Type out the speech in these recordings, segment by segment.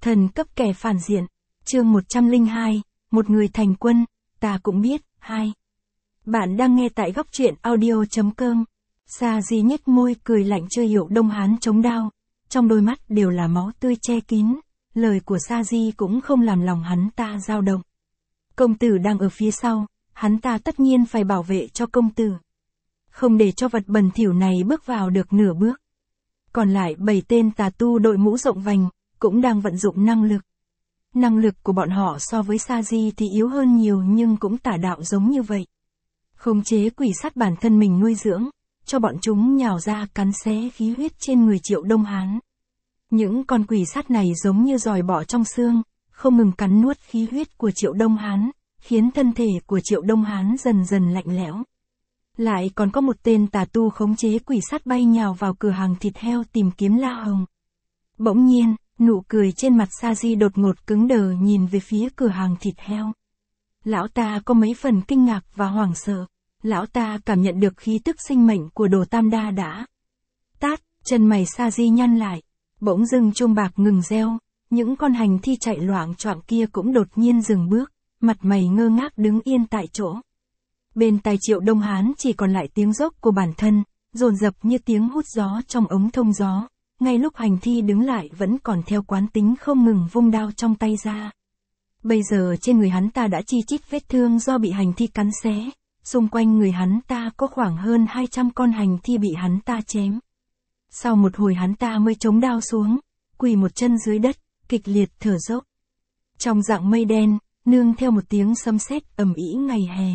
Thần cấp kẻ phản diện. Chương 102, một người thành quân, ta cũng biết. 2. Bạn đang nghe tại góc truyện audio.com. Sa Di nhếch môi cười lạnh chơi Hiệu Đông Hán chống đao, trong đôi mắt đều là máu tươi che kín, lời của Sa Di cũng không làm lòng hắn ta dao động. Công tử đang ở phía sau, hắn ta tất nhiên phải bảo vệ cho công tử. Không để cho vật bẩn thỉu này bước vào được nửa bước. Còn lại 7 tên tà tu đội mũ rộng vành, cũng đang vận dụng năng lực. Năng lực của bọn họ so với Sa Di thì yếu hơn nhiều nhưng cũng tà đạo giống như vậy. Khống chế quỷ sát bản thân mình nuôi dưỡng, cho bọn chúng nhào ra cắn xé khí huyết trên người Triệu Đông Hán. Những con quỷ sát này giống như giòi bọ trong xương, không ngừng cắn nuốt khí huyết của Triệu Đông Hán, khiến thân thể của Triệu Đông Hán dần dần lạnh lẽo. Lại còn có một tên tà tu khống chế quỷ sát bay nhào vào cửa hàng thịt heo tìm kiếm La Hồng. Bỗng nhiên, nụ cười trên mặt Sa Di đột ngột cứng đờ nhìn về phía cửa hàng thịt heo. Lão ta có mấy phần kinh ngạc và hoảng sợ. Lão ta cảm nhận được khí tức sinh mệnh của Đồ Tam Đa đã tát, chân mày Sa Di nhăn lại. Bỗng dưng chuông bạc ngừng reo, những con hành thi chạy loạng choạng kia cũng đột nhiên dừng bước, mặt mày ngơ ngác đứng yên tại chỗ. Bên tai Triệu Đông Hán chỉ còn lại tiếng dốc của bản thân, dồn dập như tiếng hút gió trong ống thông gió. Ngay lúc hành thi đứng lại vẫn còn theo quán tính không ngừng vung đao trong tay ra. Bây giờ trên người hắn ta đã chi chít vết thương do bị hành thi cắn xé. Xung quanh người hắn ta có khoảng hơn 200 con hành thi bị hắn ta chém. Sau một hồi hắn ta mới chống đao xuống, quỳ một chân dưới đất, kịch liệt thở dốc. Trong dạng mây đen, nương theo một tiếng sấm sét ầm ĩ ngày hè.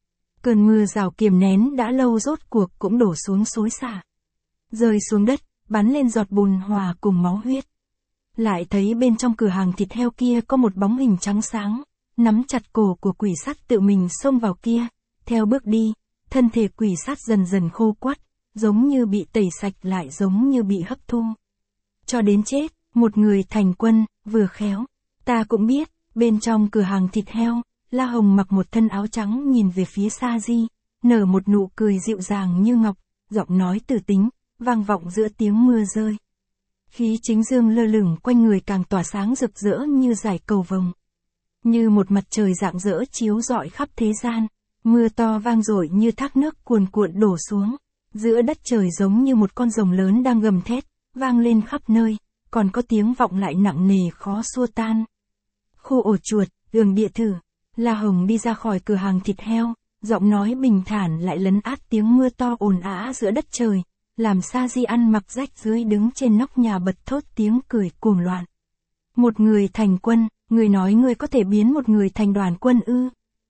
Cơn mưa rào kiềm nén đã lâu rốt cuộc cũng đổ xuống xối xả. Rơi xuống đất, bắn lên giọt bùn hòa cùng máu huyết. Lại thấy bên trong cửa hàng thịt heo kia có một bóng hình trắng sáng, nắm chặt cổ của quỷ sát tự mình xông vào kia. Theo bước đi, thân thể quỷ sát dần dần khô quắt, giống như bị tẩy sạch lại giống như bị hấp thu. Cho đến chết, một người thành quân, vừa khéo. Ta cũng biết, bên trong cửa hàng thịt heo, La Hồng mặc một thân áo trắng nhìn về phía Sa Di, nở một nụ cười dịu dàng như ngọc, giọng nói từ tính, vang vọng giữa tiếng mưa rơi. Khí chính dương lơ lửng quanh người càng tỏa sáng rực rỡ như dải cầu vồng. Như một mặt trời rạng rỡ chiếu rọi khắp thế gian. Mưa to vang dội như thác nước cuồn cuộn đổ xuống, giữa đất trời giống như một con rồng lớn đang gầm thét, vang lên khắp nơi, còn có tiếng vọng lại nặng nề khó xua tan. Khu ổ chuột, đường địa thử, La Hồng đi ra khỏi cửa hàng thịt heo, giọng nói bình thản lại lấn át tiếng mưa to ồn ào giữa đất trời, làm Sa Di ăn mặc rách rưới đứng trên nóc nhà bật thốt tiếng cười cuồng loạn. Một người thành quân, người nói người có thể biến một người thành đoàn quân ư?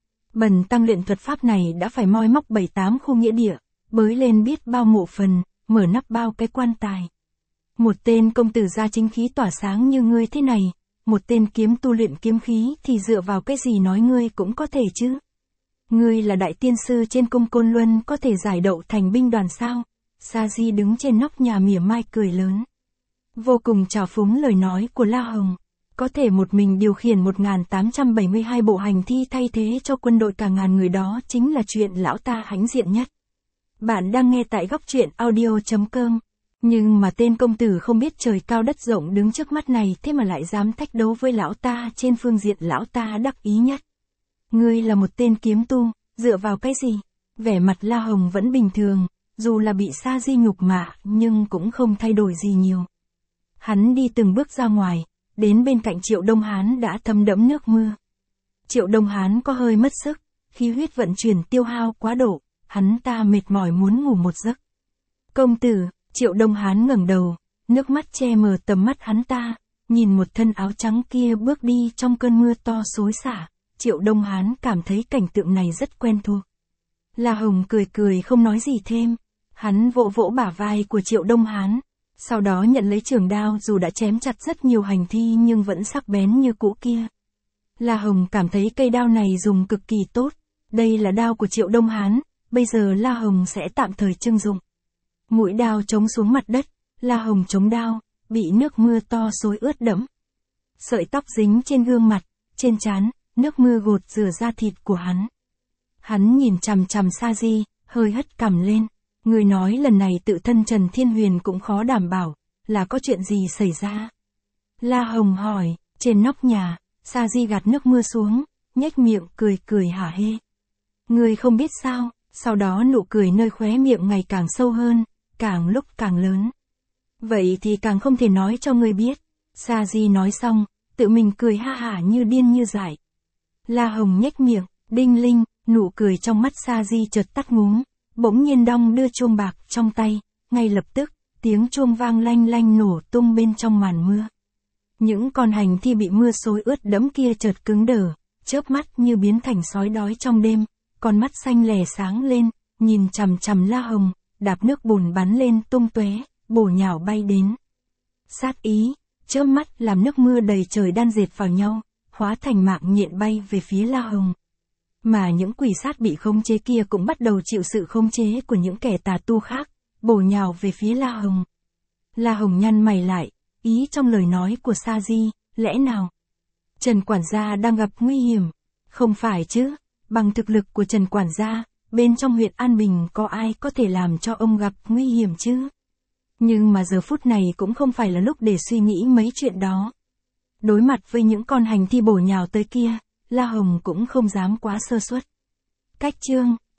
Bần tăng luyện thuật pháp này đã phải moi móc 7-8 khu nghĩa địa, bới lên biết bao mộ phần, mở nắp bao cái quan tài. Một tên công tử gia chính khí tỏa sáng như ngươi thế này, một tên kiếm tu luyện kiếm khí thì dựa vào cái gì nói ngươi cũng có thể chứ? Ngươi là đại tiên sư trên cung Côn Luân có thể giải đậu thành binh đoàn sao? Sa Di đứng trên nóc nhà mỉa mai cười lớn. Vô cùng trào phúng lời nói của La Hồng. Có thể một mình điều khiển 1872 bộ hành thi thay thế cho quân đội cả ngàn người đó chính là chuyện lão ta hãnh diện nhất. Bạn đang nghe tại góc truyện audio.com. Nhưng mà tên công tử không biết trời cao đất rộng đứng trước mắt này thế mà lại dám thách đấu với lão ta trên phương diện lão ta đắc ý nhất. Ngươi là một tên kiếm tu, dựa vào cái gì? Vẻ mặt La Hồng vẫn bình thường, dù là bị Sa Di nhục mạ nhưng cũng không thay đổi gì nhiều. Hắn đi từng bước ra ngoài. Đến bên cạnh Triệu Đông Hán đã thấm đẫm nước mưa. Triệu Đông Hán có hơi mất sức, khí huyết vận chuyển tiêu hao quá độ, hắn ta mệt mỏi muốn ngủ một giấc. Công tử, Triệu Đông Hán ngẩng đầu, nước mắt che mờ tầm mắt hắn ta, nhìn một thân áo trắng kia bước đi trong cơn mưa to xối xả, Triệu Đông Hán cảm thấy cảnh tượng này rất quen thuộc. La Hồng cười cười không nói gì thêm, hắn vỗ vỗ bả vai của Triệu Đông Hán. Sau đó nhận lấy trường đao dù đã chém chặt rất nhiều hành thi nhưng vẫn sắc bén như cũ kia. La Hồng cảm thấy cây đao này dùng cực kỳ tốt. Đây là đao của Triệu Đông Hán, bây giờ La Hồng sẽ tạm thời trưng dụng. Mũi đao chống xuống mặt đất, La Hồng chống đao, bị nước mưa to xối ướt đẫm. Sợi tóc dính trên gương mặt, trên trán, nước mưa gột rửa da thịt của hắn. Hắn nhìn chằm chằm Sa Di, hơi hất cằm lên. Người nói lần này tự thân Trần Thiên Huyền cũng khó đảm bảo, là có chuyện gì xảy ra? La Hồng hỏi, Trên nóc nhà, Sa Di gạt nước mưa xuống, nhếch miệng cười cười hả hê. Ngươi không biết sao, sau đó nụ cười nơi khóe miệng ngày càng sâu hơn, càng lúc càng lớn. Vậy thì càng không thể nói cho ngươi biết. Sa Di nói xong, tự mình cười ha hả như điên như dại. La Hồng nhếch miệng, đinh linh, nụ cười trong mắt Sa Di chợt tắt ngúm, bỗng nhiên đong đưa chuông bạc trong tay, ngay lập tức, tiếng chuông vang lanh lanh nổ tung bên trong màn mưa. Những con hành thi bị mưa xối ướt đẫm kia chợt cứng đờ, chớp mắt như biến thành sói đói trong đêm, con mắt xanh lè sáng lên, nhìn chằm chằm La Hồng, đạp nước bùn bắn lên tung tóe, bổ nhào bay đến. Sát ý, chớp mắt làm nước mưa đầy trời đan dệt vào nhau, hóa thành mạng nhện bay về phía La Hồng. Mà những quỷ sát bị khống chế kia cũng bắt đầu chịu sự khống chế của những kẻ tà tu khác, bổ nhào về phía La Hồng. La Hồng nhăn mày lại, ý trong lời nói của Sa Di, lẽ nào Trần quản gia đang gặp nguy hiểm? Không phải chứ, bằng thực lực của Trần quản gia, bên trong huyện An Bình có ai có thể làm cho ông gặp nguy hiểm chứ? Nhưng mà giờ phút này cũng không phải là lúc để suy nghĩ mấy chuyện đó. Đối mặt với những con hành thi bổ nhào tới kia, La Hồng cũng không dám quá sơ suất. Cách chương